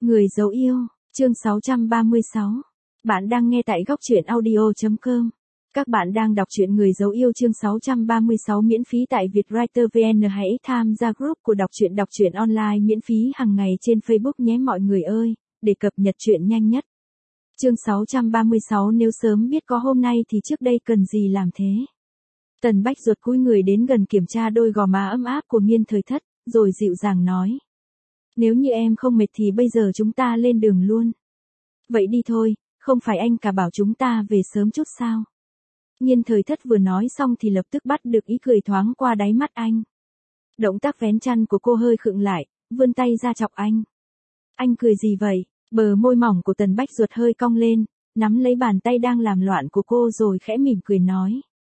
Người dấu yêu, chương 636. Bạn đang nghe tại góc truyện audio.com. Các bạn đang đọc truyện Người dấu yêu chương 636 miễn phí tại Vietwriter VN. Hãy tham gia group của đọc truyện online miễn phí hàng ngày trên Facebook nhé mọi người ơi, để cập nhật truyện nhanh nhất. Chương 636 nếu sớm biết có hôm nay thì trước đây cần gì làm thế. Tần Bách ruột cúi người đến gần kiểm tra đôi gò má ấm áp của Nghiên Thời Thất, rồi dịu dàng nói. Nếu như em không mệt thì bây giờ chúng ta lên đường luôn. Vậy đi thôi, không phải anh cả bảo chúng ta về sớm chút sao? Nghiên Thời Thất vừa nói xong thì lập tức bắt được ý cười thoáng qua đáy mắt anh. Động tác vén chăn của cô hơi khựng lại, vươn tay ra chọc anh. Anh cười gì vậy? Bờ môi mỏng của Tần Bách ruột hơi cong lên, nắm lấy bàn tay đang làm loạn của cô rồi khẽ mỉm cười nói.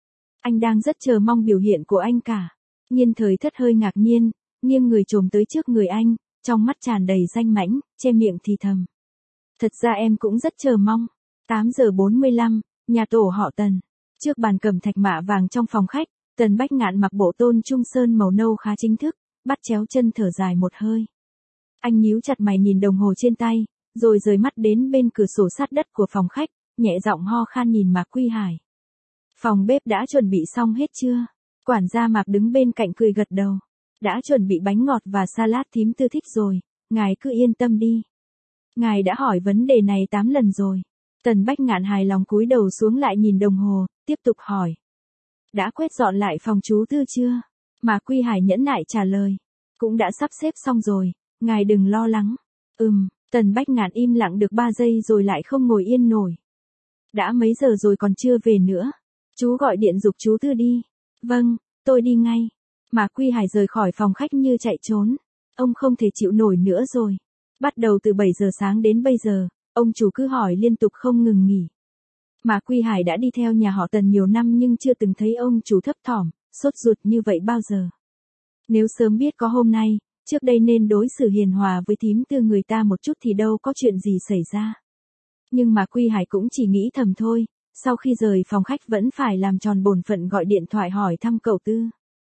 Anh đang rất chờ mong biểu hiện của anh cả. Nghiên Thời Thất hơi ngạc nhiên, nghiêng người chồm tới trước người anh, trong mắt tràn đầy danh mãnh, che miệng thì thầm. Thật ra em cũng rất chờ mong. 8 giờ 45, nhà tổ họ Tần. Trước bàn cẩm thạch mạ vàng trong phòng khách, Tần Bách Ngạn mặc bộ tôn trung sơn màu nâu khá chính thức, bắt chéo chân thở dài một hơi. Anh nhíu chặt mày nhìn đồng hồ trên tay, rồi rời mắt đến bên cửa sổ sát đất của phòng khách, nhẹ giọng ho khan nhìn Mạc Quy Hải. Phòng bếp đã chuẩn bị xong hết chưa? Quản gia Mạc đứng bên cạnh cười gật đầu. Đã chuẩn bị bánh ngọt và salad thím Tư thích rồi, ngài cứ yên tâm đi. Ngài đã hỏi vấn đề này 8 lần rồi. Tần Bách Ngạn hài lòng cúi đầu xuống lại nhìn đồng hồ, tiếp tục hỏi. Đã quét dọn lại phòng chú Tư chưa? Mạc Quy Hải nhẫn nại trả lời. Cũng đã sắp xếp xong rồi, ngài đừng lo lắng. Tần Bách Ngạn im lặng được 3 giây rồi lại không ngồi yên nổi. Đã mấy giờ rồi còn chưa về nữa. Chú gọi điện giục chú Tư đi. Vâng, tôi đi ngay. Mạc Quy Hải rời khỏi phòng khách như chạy trốn. Ông không thể chịu nổi nữa rồi. Bắt đầu từ 7 giờ sáng đến bây giờ, ông chủ cứ hỏi liên tục không ngừng nghỉ. Mạc Quy Hải đã đi theo nhà họ Tần nhiều năm nhưng chưa từng thấy ông chủ thấp thỏm, sốt ruột như vậy bao giờ. Nếu sớm biết có hôm nay, trước đây nên đối xử hiền hòa với thím Tư người ta một chút thì đâu có chuyện gì xảy ra. Nhưng Mạc Quy Hải cũng chỉ nghĩ thầm thôi, sau khi rời phòng khách vẫn phải làm tròn bổn phận gọi điện thoại hỏi thăm cậu Tư.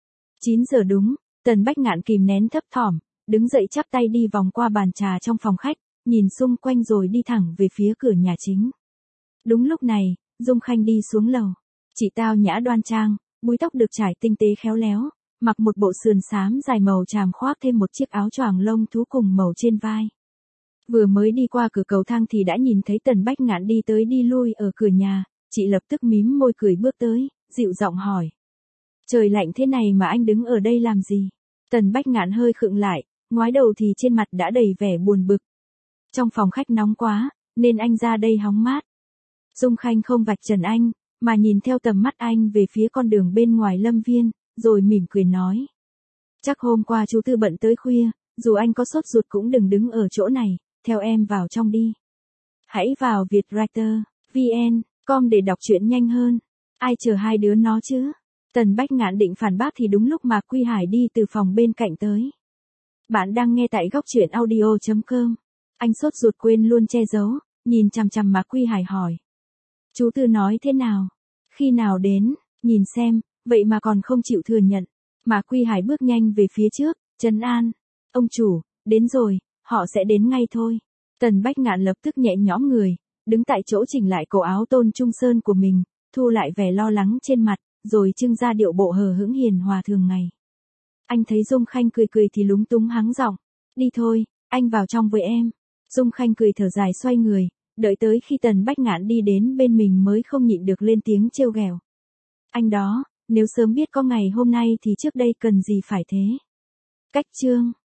9 giờ đúng, Tần Bách Ngạn kìm nén thấp thỏm, đứng dậy chắp tay đi vòng qua bàn trà trong phòng khách, nhìn xung quanh rồi đi thẳng về phía cửa nhà chính. Đúng lúc này, Dung Khanh đi xuống lầu. Chị tao nhã đoan trang, búi tóc được trải tinh tế khéo léo, mặc một bộ sườn xám dài màu tràm khoác thêm một chiếc áo choàng lông thú cùng màu trên vai. Vừa mới đi qua cửa cầu thang thì đã nhìn thấy Tần Bách Ngạn đi tới đi lui ở cửa nhà, chị lập tức mím môi cười bước tới, dịu giọng hỏi. Trời lạnh thế này mà anh đứng ở đây làm gì? Tần Bách Ngạn hơi khựng lại, ngoái đầu thì trên mặt đã đầy vẻ buồn bực. Trong phòng khách nóng quá, nên anh ra đây hóng mát. Dung Khanh không vạch trần anh, mà nhìn theo tầm mắt anh về phía con đường bên ngoài lâm viên, rồi mỉm cười nói. Chắc hôm qua chú Tư bận tới khuya, dù anh có sốt ruột cũng đừng đứng ở chỗ này, theo em vào trong đi. Hãy vào Vietwriter, VN.com để đọc truyện nhanh hơn. Ai chờ hai đứa nó chứ? Tần Bách Ngạn định phản bác thì đúng lúc Mạc Quy Hải đi từ phòng bên cạnh tới. Bạn đang nghe tại góc truyện audio.com. Anh sốt ruột quên luôn che giấu, nhìn chằm chằm Mạc Quy Hải hỏi. Chú Tư nói thế nào? Khi nào đến? Nhìn xem, vậy mà còn không chịu thừa nhận. Mạc Quy Hải bước nhanh về phía trước, trấn an. Ông chủ, đến rồi, họ sẽ đến ngay thôi. Tần Bách Ngạn lập tức nhẹ nhõm người, đứng tại chỗ chỉnh lại cổ áo tôn trung sơn của mình, thu lại vẻ lo lắng trên mặt, rồi trưng ra điệu bộ hờ hững hiền hòa thường ngày. Anh thấy Dung Khanh cười cười thì lúng túng hắng giọng. Đi thôi, anh vào trong với em. Dung Khanh cười thở dài xoay người, đợi tới khi Tần Bách Ngạn đi đến bên mình mới không nhịn được lên tiếng trêu ghẹo. Anh đó, nếu sớm biết có ngày hôm nay thì trước đây cần gì phải thế. Cách chương